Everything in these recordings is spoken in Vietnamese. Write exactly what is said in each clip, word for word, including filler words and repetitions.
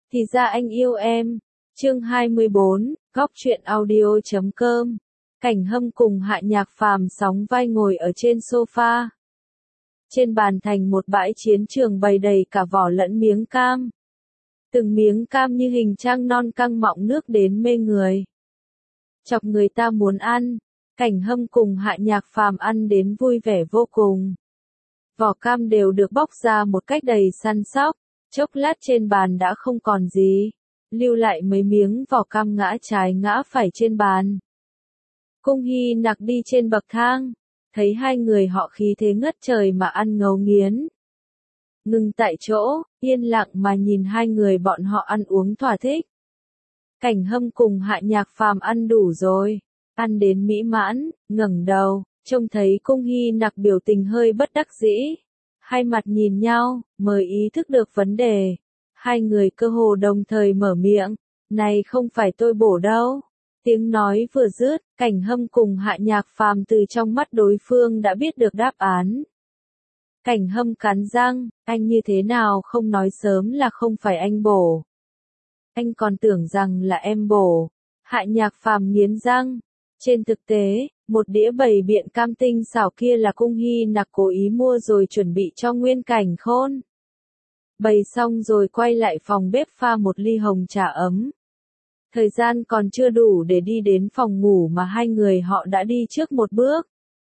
Thì ra anh yêu em. Chương hai mươi bốn, góc truyện audio chấm com. Cảnh Hâm cùng Hạ Nhạc Phàm sóng vai ngồi ở trên sofa. Trên bàn thành một bãi chiến trường bày đầy cả vỏ lẫn miếng cam. Từng miếng cam như hình trăng non căng mọng nước đến mê người. Chọc người ta muốn ăn. Cảnh Hâm cùng Hạ Nhạc Phàm ăn đến vui vẻ vô cùng. Vỏ cam đều được bóc ra một cách đầy săn sóc. Chốc lát trên bàn đã không còn gì. Lưu lại mấy miếng vỏ cam ngã trái ngã phải trên bàn. Cung Hy Nặc đi trên bậc thang. Thấy hai người họ khí thế ngất trời mà ăn ngấu nghiến. Ngừng tại chỗ, yên lặng mà nhìn hai người bọn họ ăn uống thỏa thích. Cảnh Hâm cùng Hạ Nhạc Phàm ăn đủ rồi. Ăn đến mỹ mãn, ngẩng đầu, trông thấy Cung Hy Nặc biểu tình hơi bất đắc dĩ. Hai mặt nhìn nhau, mới ý thức được vấn đề. Hai người cơ hồ đồng thời mở miệng. Này không phải tôi bổ đâu. Tiếng nói vừa dứt, Cảnh Hâm cùng Hạ Nhạc Phàm từ trong mắt đối phương đã biết được đáp án. Cảnh Hâm cắn răng, anh như thế nào không nói sớm là không phải anh bổ. Anh còn tưởng rằng là em bổ. Hạ Nhạc Phàm nghiến răng. Trên thực tế, một đĩa bầy biện cam tinh xảo kia là Cung Hy Nặc cố ý mua rồi chuẩn bị cho Nguyên Cảnh Khôn. Bày xong rồi quay lại phòng bếp pha một ly hồng trà ấm. Thời gian còn chưa đủ để đi đến phòng ngủ mà hai người họ đã đi trước một bước.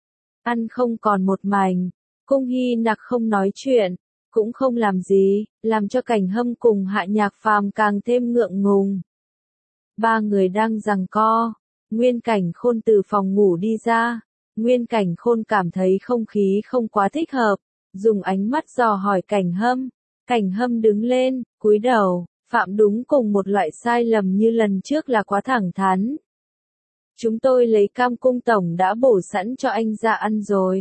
Ăn không còn một mảnh, Cung Hy Nặc không nói chuyện, cũng không làm gì, làm cho Cảnh Hâm cùng Hạ Nhạc Phàm càng thêm ngượng ngùng. Ba người đang giằng co, Nguyên Cảnh Khôn từ phòng ngủ đi ra. Nguyên Cảnh Khôn cảm thấy không khí không quá thích hợp, dùng ánh mắt dò hỏi Cảnh Hâm. Cảnh Hâm đứng lên, cúi đầu, phạm đúng cùng một loại sai lầm như lần trước là quá thẳng thắn. Chúng tôi lấy cam cung tổng đã bổ sẵn cho anh ra ăn rồi.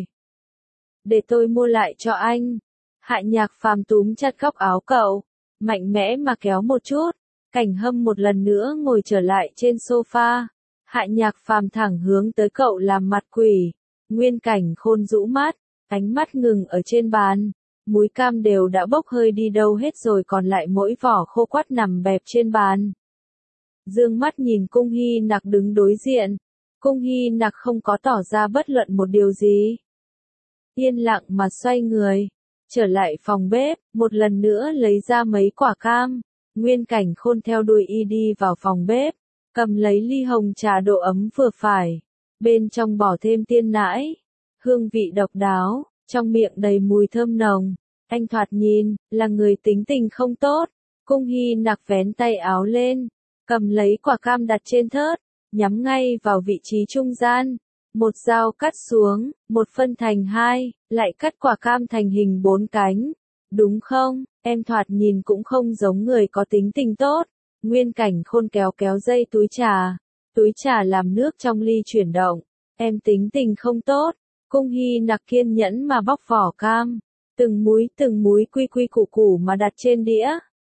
Để tôi mua lại cho anh. Hạ Nhạc Phàm túm chặt góc áo cậu, mạnh mẽ mà kéo một chút. Cảnh Hâm một lần nữa ngồi trở lại trên sofa. Hạ Nhạc Phàm thẳng hướng tới cậu làm mặt quỷ. Nguyên Cảnh Khôn rũ mắt, ánh mắt ngừng ở trên bàn. Múi cam đều đã bốc hơi đi đâu hết rồi, còn lại mỗi vỏ khô quắt nằm bẹp trên bàn. Dương mắt nhìn Cung Hy Nặc đứng đối diện. Cung Hy Nặc không có tỏ ra bất luận một điều gì. Yên lặng mà xoay người. Trở lại phòng bếp, một lần nữa lấy ra mấy quả cam. Nguyên Cảnh Khôn theo đuôi y đi vào phòng bếp. Cầm lấy ly hồng trà độ ấm vừa phải. Bên trong bỏ thêm tiên nãi. Hương vị độc đáo. Trong miệng đầy mùi thơm nồng. Anh thoạt nhìn, là người tính tình không tốt. Cung Hy Nặc vén tay áo lên. Cầm lấy quả cam đặt trên thớt. Nhắm ngay vào vị trí trung gian. Một dao cắt xuống, một phân thành hai, lại cắt quả cam thành hình bốn cánh. Đúng không, em thoạt nhìn cũng không giống người có tính tình tốt. Nguyên Cảnh Khôn kéo kéo dây túi trà. Túi trà làm nước trong ly chuyển động. Em tính tình không tốt. Cung Hy Nặc kiên nhẫn mà bóc vỏ cam. Từng múi từng múi quy quy củ củ mà đặt trên đĩa.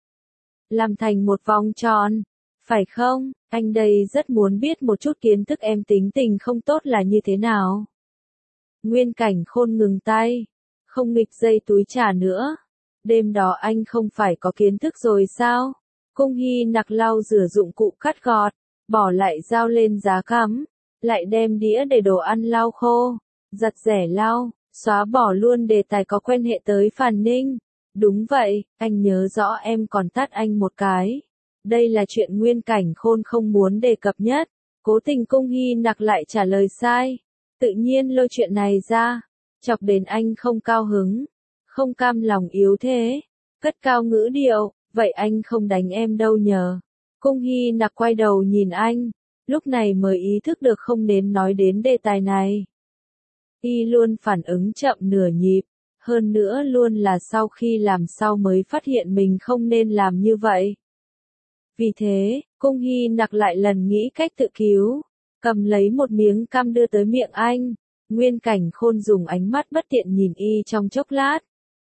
Làm thành một vòng tròn. Phải không, anh đây rất muốn biết một chút kiến thức em tính tình không tốt là như thế nào. Nguyên Cảnh Khôn ngừng tay. Không nghịch dây túi trà nữa. Đêm đó anh không phải có kiến thức rồi sao? Cung Hy Nặc lau rửa dụng cụ cắt gọt. Bỏ lại dao lên giá cắm. Lại đem đĩa để đồ ăn lau khô. Giặt rẻ lau. Xóa bỏ luôn đề tài có quan hệ tới Phàn Ninh. Đúng vậy, anh nhớ rõ em còn tát anh một cái. Đây là chuyện Nguyên Cảnh Khôn không muốn đề cập nhất. Cố tình Cung Hy Nặc lại trả lời sai. Tự nhiên lôi chuyện này ra. Chọc đến anh không cao hứng. Không cam lòng yếu thế. Cất cao ngữ điệu. Vậy anh không đánh em đâu nhờ. Cung Hy Nặc quay đầu nhìn anh. Lúc này mới ý thức được không nên nói đến đề tài này. Y luôn phản ứng chậm nửa nhịp, hơn nữa luôn là sau khi làm sau mới phát hiện mình không nên làm như vậy. Vì thế, Cung Hy Nặc lại lần nghĩ cách tự cứu, cầm lấy một miếng cam đưa tới miệng anh. Nguyên Cảnh Khôn dùng ánh mắt bất tiện nhìn y trong chốc lát.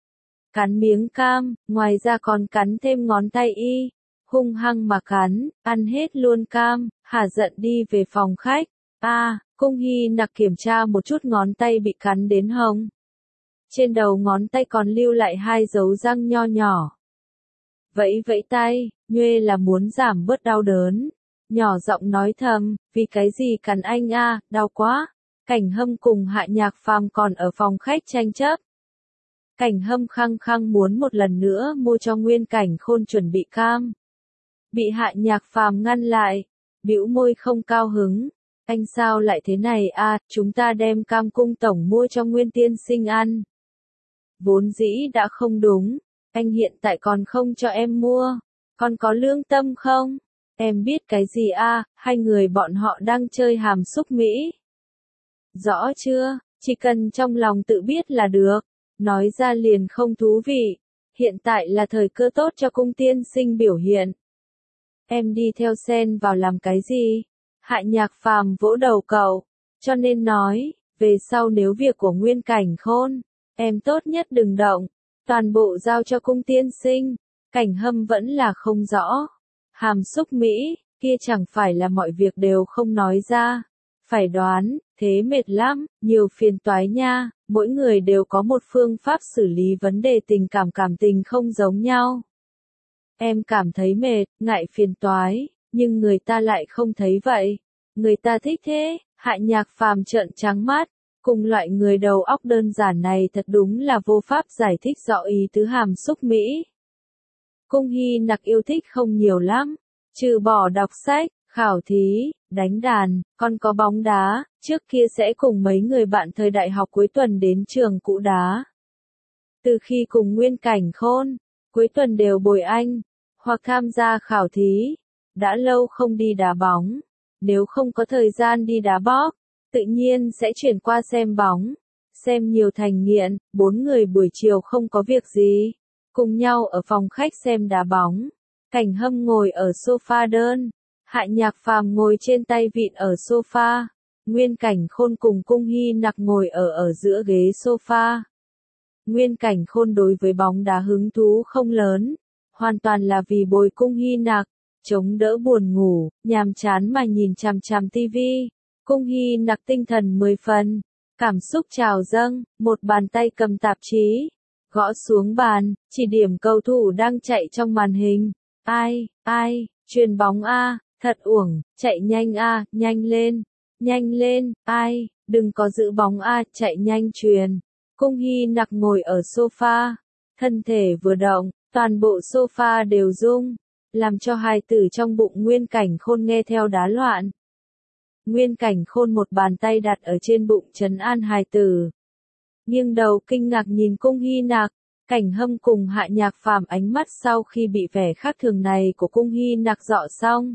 Cắn miếng cam, ngoài ra còn cắn thêm ngón tay y, hung hăng mà cắn, ăn hết luôn cam, hả giận đi về phòng khách. A, à, Cung Hy Nặc kiểm tra một chút ngón tay bị cắn đến hông. Trên đầu ngón tay còn lưu lại hai dấu răng nho nhỏ. vẫy vẫy tay, nhuê là muốn giảm bớt đau đớn. Nhỏ giọng nói thầm, vì cái gì cắn anh a, đau quá. Cảnh Hâm cùng Hạ Nhạc Phàm còn ở phòng khách tranh chấp. Cảnh Hâm khăng khăng muốn một lần nữa mua cho Nguyên Cảnh Khôn chuẩn bị cam. Bị Hạ Nhạc Phàm ngăn lại, bĩu môi không cao hứng. Anh sao lại thế này a, à, chúng ta đem cam cung tổng mua cho Nguyên tiên sinh ăn. Vốn dĩ đã không đúng, anh hiện tại còn không cho em mua, còn có lương tâm không? Em biết cái gì a, à, hai người bọn họ đang chơi hàm xúc Mỹ. Rõ chưa, chỉ cần trong lòng tự biết là được, nói ra liền không thú vị. Hiện tại là thời cơ tốt cho cung tiên sinh biểu hiện. Em đi theo sen vào làm cái gì? Hạ Nhạc Phàm vỗ đầu cậu, cho nên nói, về sau nếu việc của Nguyên Cảnh Khôn, em tốt nhất đừng động, toàn bộ giao cho cung tiên sinh. Cảnh Hâm vẫn là không rõ. Hàm xúc Mỹ, kia chẳng phải là mọi việc đều không nói ra. Phải đoán, thế mệt lắm, nhiều phiền toái nha, mỗi người đều có một phương pháp xử lý vấn đề tình cảm cảm tình không giống nhau. Em cảm thấy mệt, ngại phiền toái, nhưng người ta lại không thấy vậy. Người ta thích thế, Hạ Nhạc Phàm trợn trắng mắt, cùng loại người đầu óc đơn giản này thật đúng là vô pháp giải thích rõ ý tứ hàm xúc Mỹ. Cung Hy Nặc yêu thích không nhiều lắm, trừ bỏ đọc sách, khảo thí, đánh đàn, còn có bóng đá, trước kia sẽ cùng mấy người bạn thời đại học cuối tuần đến trường cũ đá. Từ khi cùng Nguyên Cảnh Khôn, cuối tuần đều bồi anh, hoặc tham gia khảo thí, đã lâu không đi đá bóng, nếu không có thời gian đi đá bóp, tự nhiên sẽ chuyển qua xem bóng, xem nhiều thành nghiện, bốn người buổi chiều không có việc gì, cùng nhau ở phòng khách xem đá bóng. Cảnh Hâm ngồi ở sofa đơn, Hạ Nhạc Phàm ngồi trên tay vịn ở sofa, Nguyên Cảnh Khôn cùng Cung Hy Nặc ngồi ở ở giữa ghế sofa. Nguyên Cảnh Khôn đối với bóng đá hứng thú không lớn, hoàn toàn là vì bồi Cung Hy Nặc, chống đỡ buồn ngủ, nhàm chán mà nhìn chằm chằm tivi. Cung Hy Nặc tinh thần mười phần, cảm xúc trào dâng, một bàn tay cầm tạp chí, gõ xuống bàn, chỉ điểm cầu thủ đang chạy trong màn hình. Ai, ai, chuyền bóng a, thật uổng, chạy nhanh a, nhanh lên, nhanh lên, ai, đừng có giữ bóng a, chạy nhanh chuyền. Cung Hy Nặc ngồi ở sofa, thân thể vừa động, toàn bộ sofa đều rung, làm cho hài tử trong bụng Nguyên Cảnh Khôn nghe theo đá loạn. Nguyên Cảnh Khôn một bàn tay đặt ở trên bụng trấn an hài tử. Nghiêng đầu kinh ngạc nhìn Cung Hy Nặc, Cảnh Hâm cùng Hạ Nhạc Phàm ánh mắt sau khi bị vẻ khác thường này của Cung Hy Nặc dọ xong.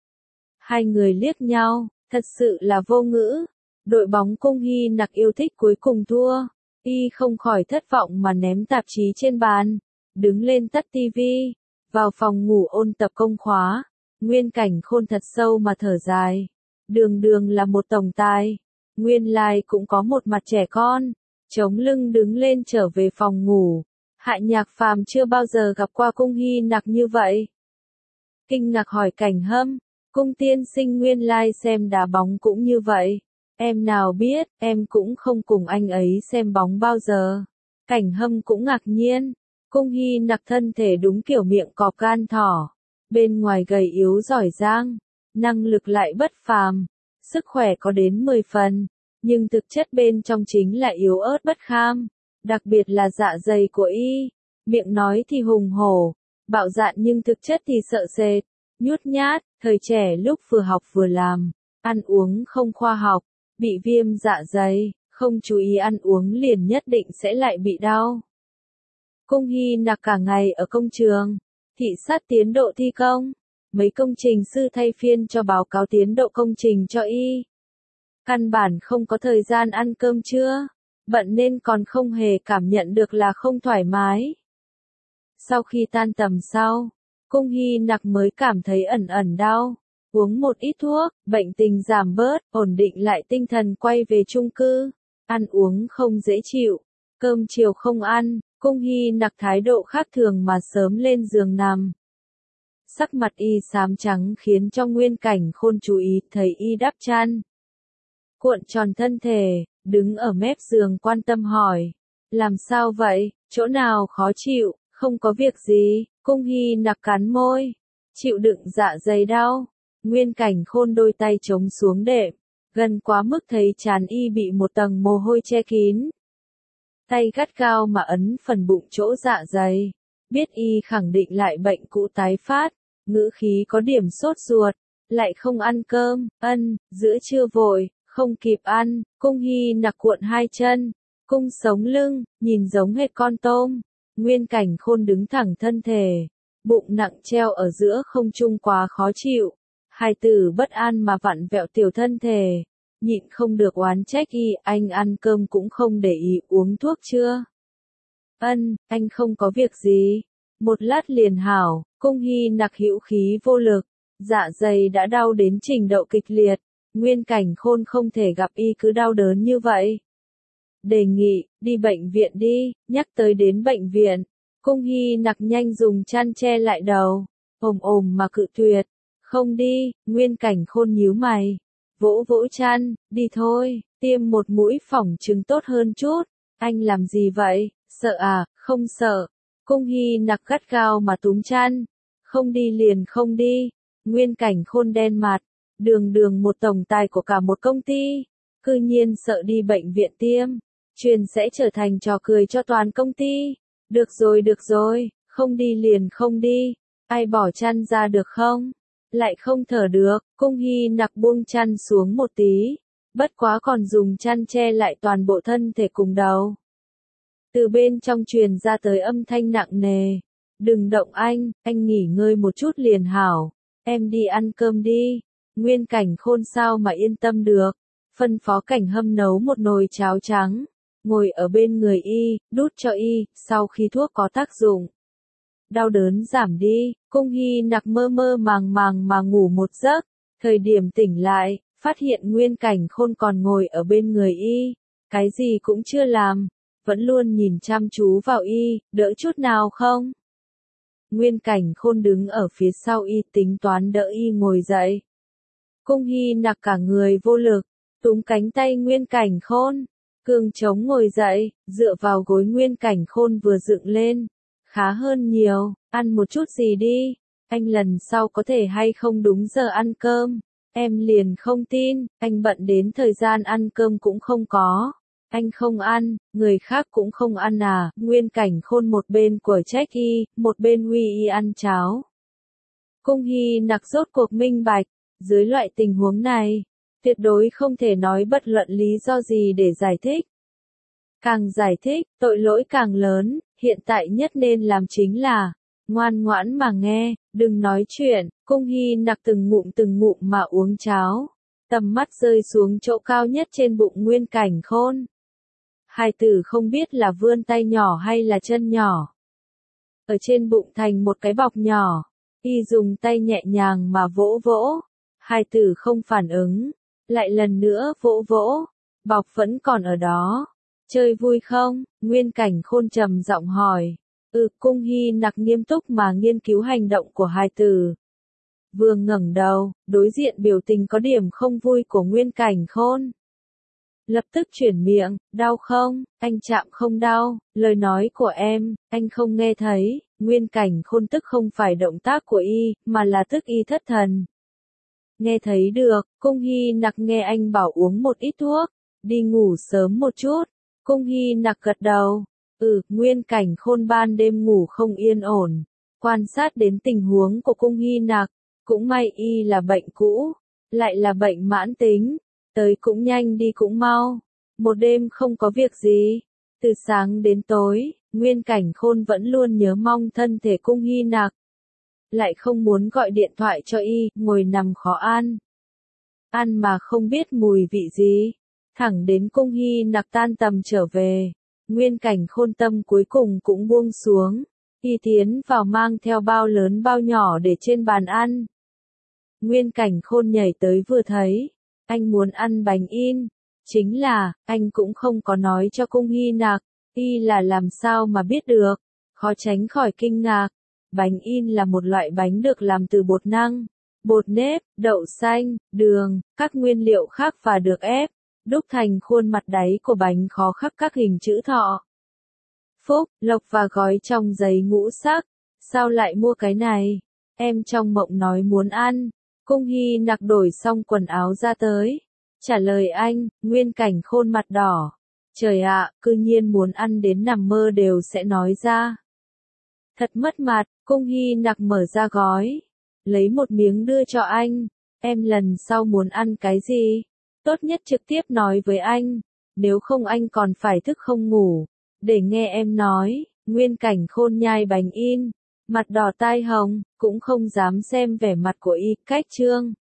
Hai người liếc nhau, thật sự là vô ngữ. Đội bóng Cung Hy Nặc yêu thích cuối cùng thua, y không khỏi thất vọng mà ném tạp chí trên bàn, đứng lên tắt tivi, vào phòng ngủ ôn tập công khóa. Nguyên Cảnh Khôn thật sâu mà thở dài. Đường đường là một tổng tài, nguyên lai cũng có một mặt trẻ con, chống lưng đứng lên trở về phòng ngủ. Hạ Nhạc Phàm chưa bao giờ gặp qua Cung Hy Nặc như vậy. Kinh ngạc hỏi Cảnh Hâm, Cung tiên sinh nguyên lai xem đá bóng cũng như vậy. Em nào biết, em cũng không cùng anh ấy xem bóng bao giờ. Cảnh Hâm cũng ngạc nhiên, Cung Hy Nặc thân thể đúng kiểu miệng cọp gan thỏ, bên ngoài gầy yếu giỏi giang, năng lực lại bất phàm, sức khỏe có đến mười phần, nhưng thực chất bên trong chính là yếu ớt bất kham, đặc biệt là dạ dày của y, miệng nói thì hùng hổ, bạo dạn nhưng thực chất thì sợ sệt, nhút nhát, thời trẻ lúc vừa học vừa làm, ăn uống không khoa học, bị viêm dạ dày, không chú ý ăn uống liền nhất định sẽ lại bị đau. Cung Hy Nặc cả ngày ở công trường, thị sát tiến độ thi công, mấy công trình sư thay phiên cho báo cáo tiến độ công trình cho y. Căn bản không có thời gian ăn cơm trưa, bận nên còn không hề cảm nhận được là không thoải mái. Sau khi tan tầm sau, Cung Hy Nặc mới cảm thấy ẩn ẩn đau, uống một ít thuốc, bệnh tình giảm bớt, ổn định lại tinh thần quay về chung cư, ăn uống không dễ chịu, cơm chiều không ăn, Cung Hy Nặc thái độ khác thường mà sớm lên giường nằm. Sắc mặt y xám trắng khiến cho Nguyên Cảnh Khôn chú ý thấy y đắp chăn, cuộn tròn thân thể, đứng ở mép giường quan tâm hỏi, làm sao vậy, chỗ nào khó chịu, không có việc gì, Cung Hy Nặc cắn môi, chịu đựng dạ dày đau. Nguyên Cảnh Khôn đôi tay chống xuống đệm, gần quá mức thấy trán y bị một tầng mồ hôi che kín. Tay gắt gao mà ấn phần bụng chỗ dạ dày, biết y khẳng định lại bệnh cũ tái phát, ngữ khí có điểm sốt ruột, lại không ăn cơm, ân, giữa trưa vội, không kịp ăn. Cung Hy Nặc cuộn hai chân, cung sống lưng, nhìn giống hệt con tôm. Nguyên Cảnh Khôn đứng thẳng thân thể, bụng nặng treo ở giữa không trung quá khó chịu. Hài tử bất an mà vặn vẹo tiểu thân thể, nhịn không được oán trách y, anh ăn cơm cũng không để ý, uống thuốc chưa? Ân, anh không có việc gì. Một lát liền hảo. Cung Hy Nặc hữu khí vô lực, dạ dày đã đau đến trình độ kịch liệt. Nguyên Cảnh Khôn không thể gặp y cứ đau đớn như vậy. Đề nghị, đi bệnh viện đi. Nhắc tới đến bệnh viện, Cung Hy Nặc nhanh dùng chăn che lại đầu, ồm ồm mà cự tuyệt. Không đi. Nguyên Cảnh Khôn nhíu mày, vỗ vỗ chăn, đi thôi, tiêm một mũi phỏng chứng tốt hơn chút. Anh làm gì vậy, sợ à? Không sợ. Cung Hy Nặc gắt gao mà túm chăn, không đi liền không đi. Nguyên Cảnh Khôn đen mặt, đường đường một tổng tài của cả một công ty, cư nhiên sợ đi bệnh viện tiêm, truyền sẽ trở thành trò cười cho toàn công ty. Được rồi được rồi, không đi liền không đi. Ai bỏ chăn ra được không? Lại không thở được. Cung Hy Nặc buông chăn xuống một tí, bất quá còn dùng chăn che lại toàn bộ thân thể cùng đầu. Từ bên trong truyền ra tới âm thanh nặng nề, đừng động anh, anh nghỉ ngơi một chút liền hảo, em đi ăn cơm đi. Nguyên Cảnh Khôn sao mà yên tâm được, phân phó Cảnh Hâm nấu một nồi cháo trắng, ngồi ở bên người y, đút cho y. Sau khi thuốc có tác dụng, đau đớn giảm đi, Cung Hy Nặc mơ mơ màng màng mà ngủ một giấc. Thời điểm tỉnh lại, phát hiện Nguyên Cảnh Khôn còn ngồi ở bên người y, cái gì cũng chưa làm, vẫn luôn nhìn chăm chú vào y. Đỡ chút nào không? Nguyên Cảnh Khôn đứng ở phía sau y, tính toán đỡ y ngồi dậy. Cung Hy Nặc cả người vô lực, túm cánh tay Nguyên Cảnh Khôn, cương chống ngồi dậy, dựa vào gối. Nguyên Cảnh Khôn vừa dựng lên, khá hơn nhiều. Ăn một chút gì đi, anh lần sau có thể hay không đúng giờ ăn cơm, em liền không tin, anh bận đến thời gian ăn cơm cũng không có. Anh không ăn, người khác cũng không ăn à? Nguyên Cảnh Khôn một bên quở trách y, một bên huy y ăn cháo. Cung Hy Nặc rốt cuộc minh bạch, dưới loại tình huống này, tuyệt đối không thể nói bất luận lý do gì để giải thích. Càng giải thích, tội lỗi càng lớn. Hiện tại nhất nên làm chính là ngoan ngoãn mà nghe, đừng nói chuyện. Cung Hy Nặc từng ngụm từng ngụm mà uống cháo, tầm mắt rơi xuống chỗ cao nhất trên bụng Nguyên Cảnh Khôn. Hài tử không biết là vươn tay nhỏ hay là chân nhỏ, ở trên bụng thành một cái bọc nhỏ, y dùng tay nhẹ nhàng mà vỗ vỗ. Hài tử không phản ứng, lại lần nữa vỗ vỗ, bọc vẫn còn ở đó. Chơi vui không? Nguyên Cảnh Khôn trầm giọng hỏi. Ừ. Cung Hy Nặc nghiêm túc mà nghiên cứu hành động của hài tử. Vừa ngẩng đầu, đối diện biểu tình có điểm không vui của Nguyên Cảnh Khôn, lập tức chuyển miệng, đau không? Anh chạm không đau, lời nói của em, anh không nghe thấy. Nguyên Cảnh Khôn tức không phải động tác của y, mà là tức y thất thần. Nghe thấy được. Cung Hy Nặc nghe anh bảo uống một ít thuốc, đi ngủ sớm một chút. Cung Hy Nặc gật đầu. Ừ. Nguyên Cảnh Khôn ban đêm ngủ không yên ổn, quan sát đến tình huống của Cung Hy Nặc, cũng may y là bệnh cũ, lại là bệnh mãn tính, tới cũng nhanh đi cũng mau. Một đêm không có việc gì, từ sáng đến tối, Nguyên Cảnh Khôn vẫn luôn nhớ mong thân thể Cung Hy Nặc, lại không muốn gọi điện thoại cho y, ngồi nằm khó ăn. Ăn mà không biết mùi vị gì, thẳng đến Cung Hy Nặc tan tầm trở về, Nguyên Cảnh Khôn tâm cuối cùng cũng buông xuống, y tiến vào mang theo bao lớn bao nhỏ để trên bàn ăn. Nguyên Cảnh Khôn nhảy tới vừa thấy, anh muốn ăn bánh in, chính là, anh cũng không có nói cho Cung Hy Nặc, y là làm sao mà biết được, khó tránh khỏi kinh ngạc. Bánh in là một loại bánh được làm từ bột năng, bột nếp, đậu xanh, đường, các nguyên liệu khác và được ép, đúc thành khuôn mặt đáy của bánh khó khắc các hình chữ thọ, phúc, lộc và gói trong giấy ngũ sắc, Sao lại mua cái này? Em trong mộng nói muốn ăn. Cung Hy Nặc đổi xong quần áo ra tới. Trả lời anh, Nguyên Cảnh Khôn mặt đỏ. Trời ạ, cư nhiên muốn ăn đến nằm mơ đều sẽ nói ra. Thật mất mặt, Cung Hy Nặc mở ra gói. Lấy một miếng đưa cho anh. Em lần sau muốn ăn cái gì? Tốt nhất trực tiếp nói với anh. Nếu không anh còn phải thức không ngủ. Để nghe em nói, Nguyên Cảnh Khôn nhai bánh in. Mặt đỏ tai hồng, cũng không dám xem vẻ mặt của Y Cách Trương.